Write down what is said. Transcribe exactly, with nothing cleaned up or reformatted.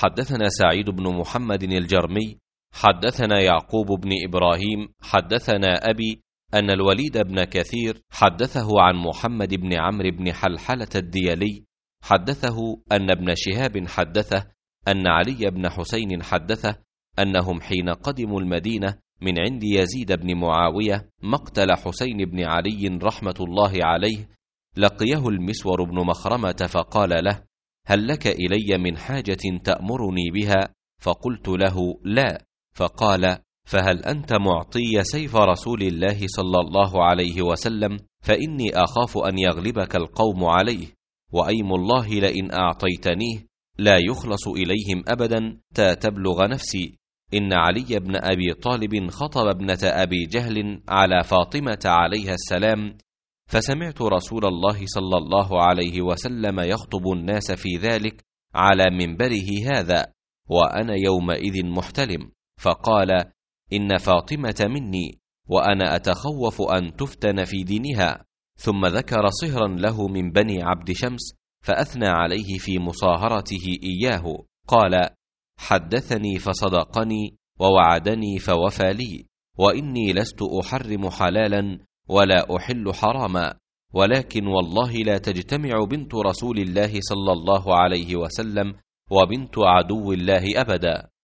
حدثنا سعيد بن محمد الجرمي حدثنا يعقوب بن إبراهيم حدثنا أبي أن الوليد بن كثير حدثه عن محمد بن عمرو بن حلحلة الديلي حدثه أن ابن شهاب حدثه أن علي بن حسين حدثه أنهم حين قدموا المدينة من عند يزيد بن معاوية مقتل حسين بن علي رحمة الله عليه لقيه المسور بن مخرمة فقال له: هل لك إلي من حاجة تأمرني بها؟ فقلت له: لا. فقال: فهل أنت معطي سيف رسول الله صلى الله عليه وسلم؟ فإني أخاف أن يغلبك القوم عليه، وأيم الله لئن أعطيتنيه لا يخلص إليهم أبدا تا تبلغ نفسي. إن علي بن أبي طالب خطب ابنة أبي جهل على فاطمة عليها السلام، فسمعت رسول الله صلى الله عليه وسلم يخطب الناس في ذلك على منبره هذا وأنا يومئذ محتلم، فقال: إن فاطمة مني وأنا أتخوف أن تفتن في دينها. ثم ذكر صهرا له من بني عبد شمس فأثنى عليه في مصاهرته إياه، قال: حدثني فصدقني ووعدني فوفى لي، وإني لست أحرم حلالا ولا أحل حراما، ولكن والله لا تجتمع بنت رسول الله صلى الله عليه وسلم وبنت عدو الله أبدا.